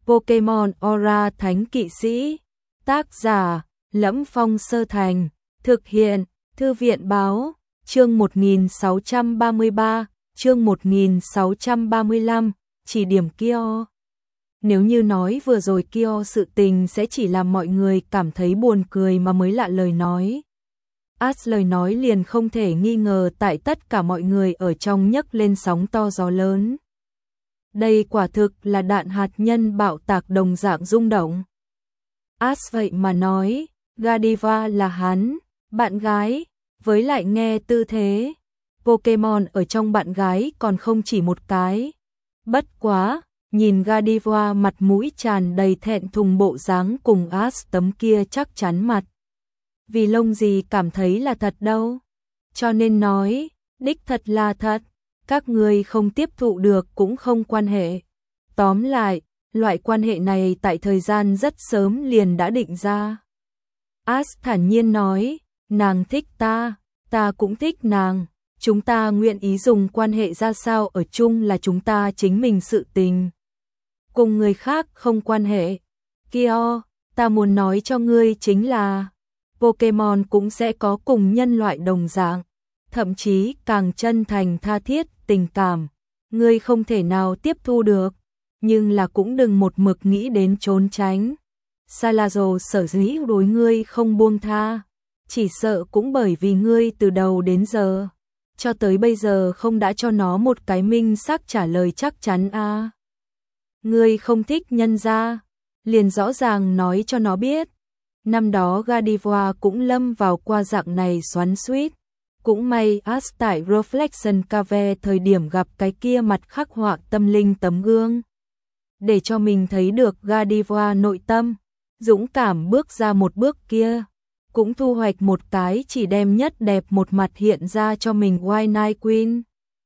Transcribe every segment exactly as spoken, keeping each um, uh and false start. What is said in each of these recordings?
Pokemon Aura Thánh Kỵ Sĩ. Tác giả: Lẫm Phong Sơ Thành. Thực hiện: Thư viện Báo. Chương một nghìn sáu trăm ba mươi ba, chương một nghìn sáu trăm ba mươi lăm, chỉ điểm Kyo. Nếu như nói vừa rồi Kyo sự tình sẽ chỉ làm mọi người cảm thấy buồn cười mà mới lạ lời nói. As lời nói liền không thể nghi ngờ tại tất cả mọi người ở trong nhấc lên sóng to gió lớn. Đây quả thực là đạn hạt nhân bạo tạc đồng dạng rung động. As vậy mà nói, Godiva là hắn, bạn gái, với lại nghe tư thế. Pokemon ở trong bạn gái còn không chỉ một cái. Bất quá, nhìn Godiva mặt mũi tràn đầy thẹn thùng bộ dáng cùng As tấm kia chắc chắn mặt. Vì lông gì cảm thấy là thật đâu. Cho nên nói, đích thật là thật. Các người không tiếp thụ được cũng không quan hệ. Tóm lại, loại quan hệ này tại thời gian rất sớm liền đã định ra. As thản nhiên nói, nàng thích ta, ta cũng thích nàng. Chúng ta nguyện ý dùng quan hệ ra sao ở chung là chúng ta chính mình sự tình. Cùng người khác không quan hệ. Kyo, ta muốn nói cho ngươi chính là Pokemon cũng sẽ có cùng nhân loại đồng dạng, thậm chí càng chân thành tha thiết tình cảm. Ngươi không thể nào tiếp thu được, nhưng là cũng đừng một mực nghĩ đến trốn tránh. Salazo sở dĩ đối ngươi không buông tha, chỉ sợ cũng bởi vì ngươi từ đầu đến giờ, cho tới bây giờ không đã cho nó một cái minh xác trả lời chắc chắn a. À. Ngươi không thích nhân gia, liền rõ ràng nói cho nó biết. Năm đó Godiva cũng lâm vào qua dạng này xoắn xuýt. Cũng may As tại Reflection Cave thời điểm gặp cái kia mặt khắc họa tâm linh tấm gương. Để cho mình thấy được Godiva nội tâm, dũng cảm bước ra một bước kia. Cũng thu hoạch một cái chỉ đem nhất đẹp một mặt hiện ra cho mình White Night Queen.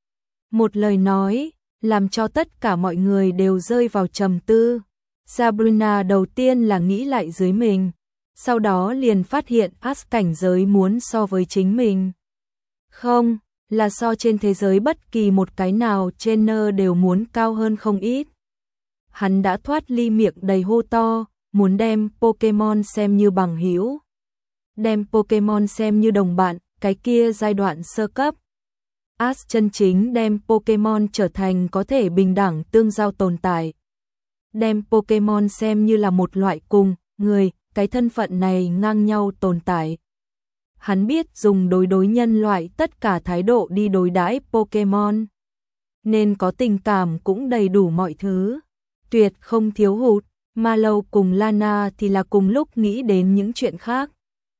Một lời nói, làm cho tất cả mọi người đều rơi vào trầm tư. Sabrina đầu tiên là nghĩ lại dưới mình, sau đó liền phát hiện As cảnh giới muốn so với chính mình. Không, là so trên thế giới bất kỳ một cái nào trainer đều muốn cao hơn không ít. Hắn đã thoát ly miệng đầy hô to, muốn đem Pokemon xem như bằng hữu, đem Pokemon xem như đồng bạn, cái kia giai đoạn sơ cấp. As chân chính đem Pokemon trở thành có thể bình đẳng tương giao tồn tại. Đem Pokemon xem như là một loại cùng người, cái thân phận này ngang nhau tồn tại. Hắn biết dùng đối đối nhân loại tất cả thái độ đi đối đãi Pokemon. Nên có tình cảm cũng đầy đủ mọi thứ. Tuyệt không thiếu hụt, Mallow cùng Lana thì là cùng lúc nghĩ đến những chuyện khác.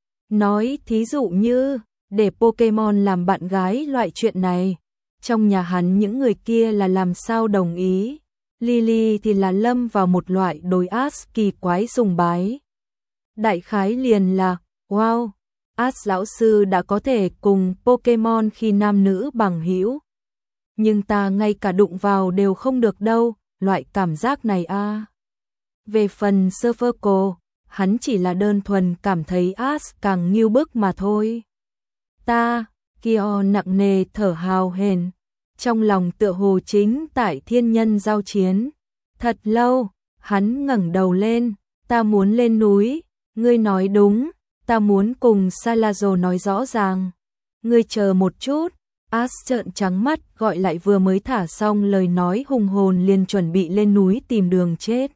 Nói thí dụ như, để Pokemon làm bạn gái loại chuyện này. Trong nhà hắn những người kia là làm sao đồng ý. Lily thì là lâm vào một loại đối As kỳ quái sùng bái. Đại khái liền là, wow, As lão sư đã có thể cùng Pokemon khi nam nữ bằng hữu. Nhưng ta ngay cả đụng vào đều không được đâu, loại cảm giác này a. À. Về phần Serverco, hắn chỉ là đơn thuần cảm thấy As càng nghiêu bức mà thôi. Ta, Kyo nặng nề thở hào hển, trong lòng tựa hồ chính tại thiên nhân giao chiến. Thật lâu, hắn ngẩng đầu lên, ta muốn lên núi, ngươi nói đúng, ta muốn cùng Salazo nói rõ ràng. Ngươi chờ một chút. As trợn trắng mắt gọi lại vừa mới thả xong lời nói hùng hồn liền chuẩn bị lên núi tìm đường chết.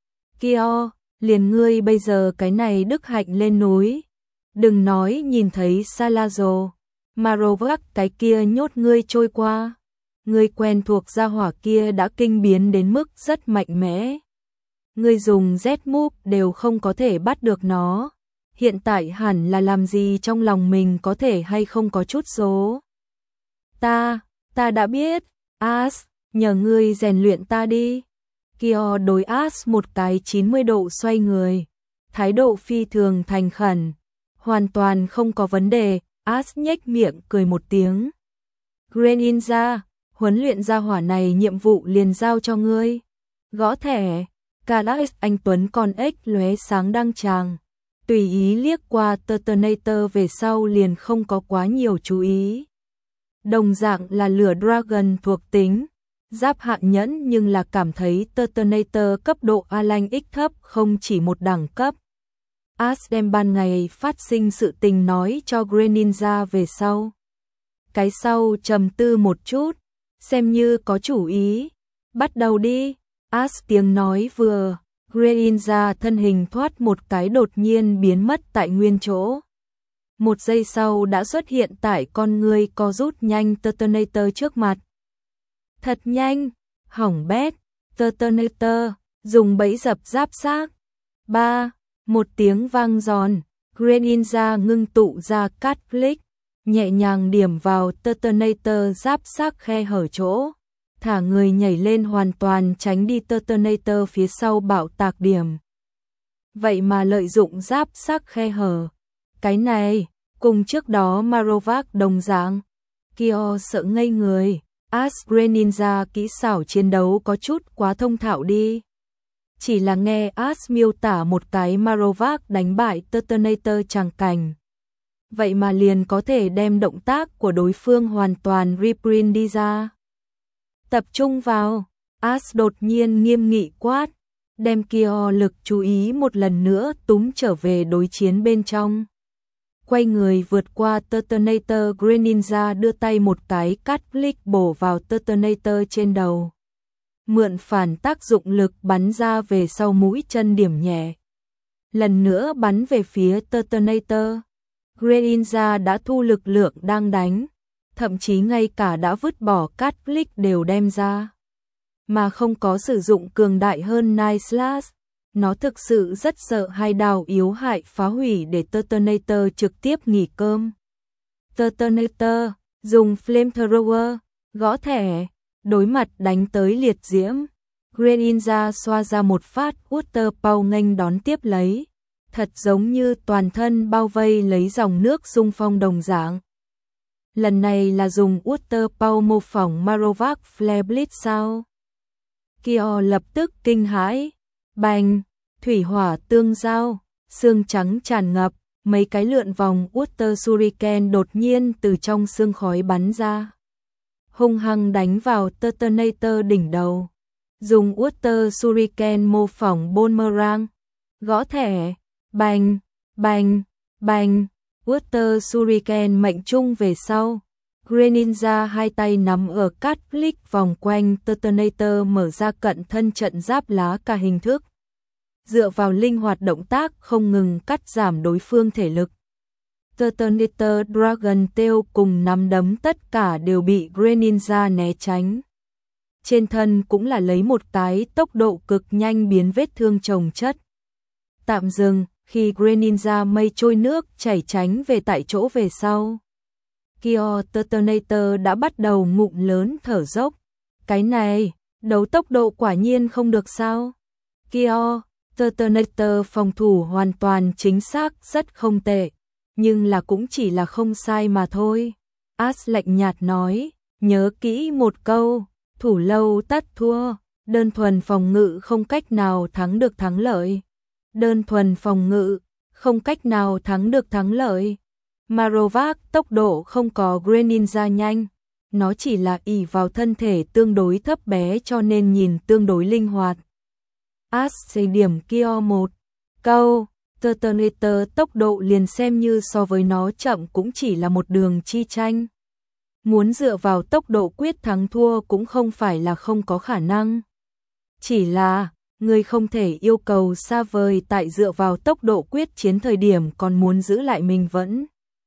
Kyo, liền ngươi bây giờ cái này đức hạnh lên núi. Đừng nói nhìn thấy Salazo, Marowak cái kia nhốt ngươi trôi qua. Ngươi quen thuộc gia hỏa kia đã kinh biến đến mức rất mạnh mẽ. Ngươi dùng Z-Move đều không có thể bắt được nó. Hiện tại hẳn là làm gì trong lòng mình có thể hay không có chút số. Ta, ta đã biết, As, nhờ ngươi rèn luyện ta đi. Kyo đối As một cái chín mươi độ xoay người. Thái độ phi thường thành khẩn. Hoàn toàn không có vấn đề, As nhếch miệng cười một tiếng. Greninja, huấn luyện gia hỏa này nhiệm vụ liền giao cho ngươi. Gõ thẻ, Galax anh Tuấn con ếch lóe sáng đăng tràng. Tùy ý liếc qua Turtonator về sau liền không có quá nhiều chú ý. Đồng dạng là lửa Dragon thuộc tính, giáp hạn nhẫn nhưng là cảm thấy Detonator cấp độ A-Lanh X thấp không chỉ một đẳng cấp. Ash đem ban ngày phát sinh sự tình nói cho Greninja về sau. Cái sau trầm tư một chút, xem như có chủ ý. Bắt đầu đi. Ash tiếng nói vừa, Greninja thân hình thoát một cái đột nhiên biến mất tại nguyên chỗ. Một giây sau đã xuất hiện tại con người co rút nhanh Detonator trước mặt. Thật nhanh, hỏng bét, Detonator, dùng bẫy dập giáp xác. Ba, một tiếng vang giòn, Greninja ngưng tụ ra cát click, nhẹ nhàng điểm vào Detonator giáp xác khe hở chỗ. Thả người nhảy lên hoàn toàn tránh đi Detonator phía sau bạo tạc điểm. Vậy mà lợi dụng giáp xác khe hở. Cái này, cùng trước đó Marowak đồng dạng. Kyo sợ ngây người. Ash Greninja kỹ xảo chiến đấu có chút quá thông thạo đi. Chỉ là nghe Ash miêu tả một cái Marowak đánh bại Detonator tràng cảnh. Vậy mà liền có thể đem động tác của đối phương hoàn toàn reprint đi ra. Tập trung vào, Ash đột nhiên nghiêm nghị quát, đem Kyo lực chú ý một lần nữa túm trở về đối chiến bên trong. Quay người vượt qua Detonator, Greninja đưa tay một cái cắt click bổ vào Detonator trên đầu. Mượn phản tác dụng lực bắn ra về sau mũi chân điểm nhẹ. Lần nữa bắn về phía Detonator. Greninja đã thu lực lượng đang đánh. Thậm chí ngay cả đã vứt bỏ cắt click đều đem ra. Mà không có sử dụng cường đại hơn Night Slash. Nó thực sự rất sợ hai đào yếu hại phá hủy để Detonator trực tiếp nghỉ cơm. Detonator dùng Flamethrower, gõ thẻ, đối mặt đánh tới liệt diễm. Greninja xoa ra một phát Water Pow nghênh đón tiếp lấy. Thật giống như toàn thân bao vây lấy dòng nước xung phong đồng dạng. Lần này là dùng Water Pow mô phỏng Marowak Flare Blitz sao? Kyo lập tức kinh hãi. Bành, thủy hỏa tương giao, xương trắng tràn ngập, mấy cái lượn vòng Water Shuriken đột nhiên từ trong xương khói bắn ra. Hung hăng đánh vào Detonator đỉnh đầu. Dùng Water Shuriken mô phỏng Boomerang. Gõ thẻ, bành, bành, bành, Water Shuriken mệnh trung về sau. Greninja hai tay nắm ở cát click vòng quanh Detonator mở ra cận thân trận giáp lá cả hình thức. Dựa vào linh hoạt động tác không ngừng cắt giảm đối phương thể lực. Detonator Dragon Tail cùng nắm đấm tất cả đều bị Greninja né tránh. Trên thân cũng là lấy một cái tốc độ cực nhanh biến vết thương chồng chất. Tạm dừng, khi Greninja mây trôi nước chảy tránh về tại chỗ về sau. Kyo Detonator đã bắt đầu ngụm lớn thở dốc. Cái này, đấu tốc độ quả nhiên không được sao. Kyo Detonator phòng thủ hoàn toàn chính xác rất không tệ. Nhưng là cũng chỉ là không sai mà thôi. Ash lạnh nhạt nói, nhớ kỹ một câu, thủ lâu tất thua, đơn thuần phòng ngự không cách nào thắng được thắng lợi. Đơn thuần phòng ngự, không cách nào thắng được thắng lợi. Marowak tốc độ không có Greninja nhanh, nó chỉ là ỷ vào thân thể tương đối thấp bé cho nên nhìn tương đối linh hoạt. Ash xây điểm Kyo một câu, Detonator tốc độ liền xem như so với nó chậm cũng chỉ là một đường chi tranh. Muốn dựa vào tốc độ quyết thắng thua cũng không phải là không có khả năng. Chỉ là, người không thể yêu cầu xa vời tại dựa vào tốc độ quyết chiến thời điểm còn muốn giữ lại mình vẫn.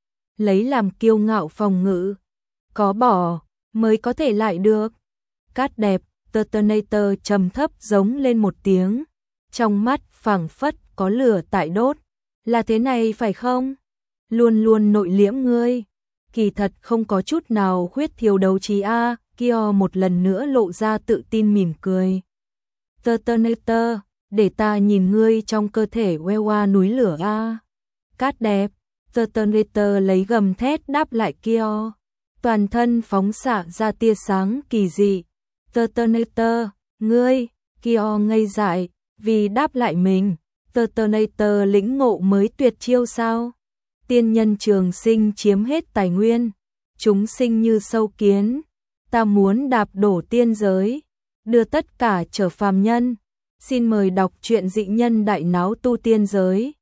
Lấy làm kiêu ngạo phòng ngự. Có bỏ, mới có thể lại được. Cát đẹp, Detonator trầm thấp giống lên một tiếng. Trong mắt phảng phất có lửa tại đốt. Là thế này phải không? Luôn luôn nội liễm ngươi. Kỳ thật không có chút nào khuyết thiếu đấu trí a. À. Kyo một lần nữa lộ ra tự tin mỉm cười. Detonator, để ta nhìn ngươi trong cơ thể Wewa núi lửa a. À. Cát đẹp, Detonator lấy gầm thét đáp lại Kyo. Toàn thân phóng xạ ra tia sáng kỳ dị. Detonator, ngươi, Kyo ngây dại, vì đáp lại mình. Detonator lĩnh ngộ mới tuyệt chiêu sao? Tiên nhân trường sinh chiếm hết tài nguyên, chúng sinh như sâu kiến. ta muốn đạp đổ tiên giới, đưa tất cả trở phàm nhân. Xin mời đọc truyện Dị Nhân Đại Náo Tu Tiên Giới.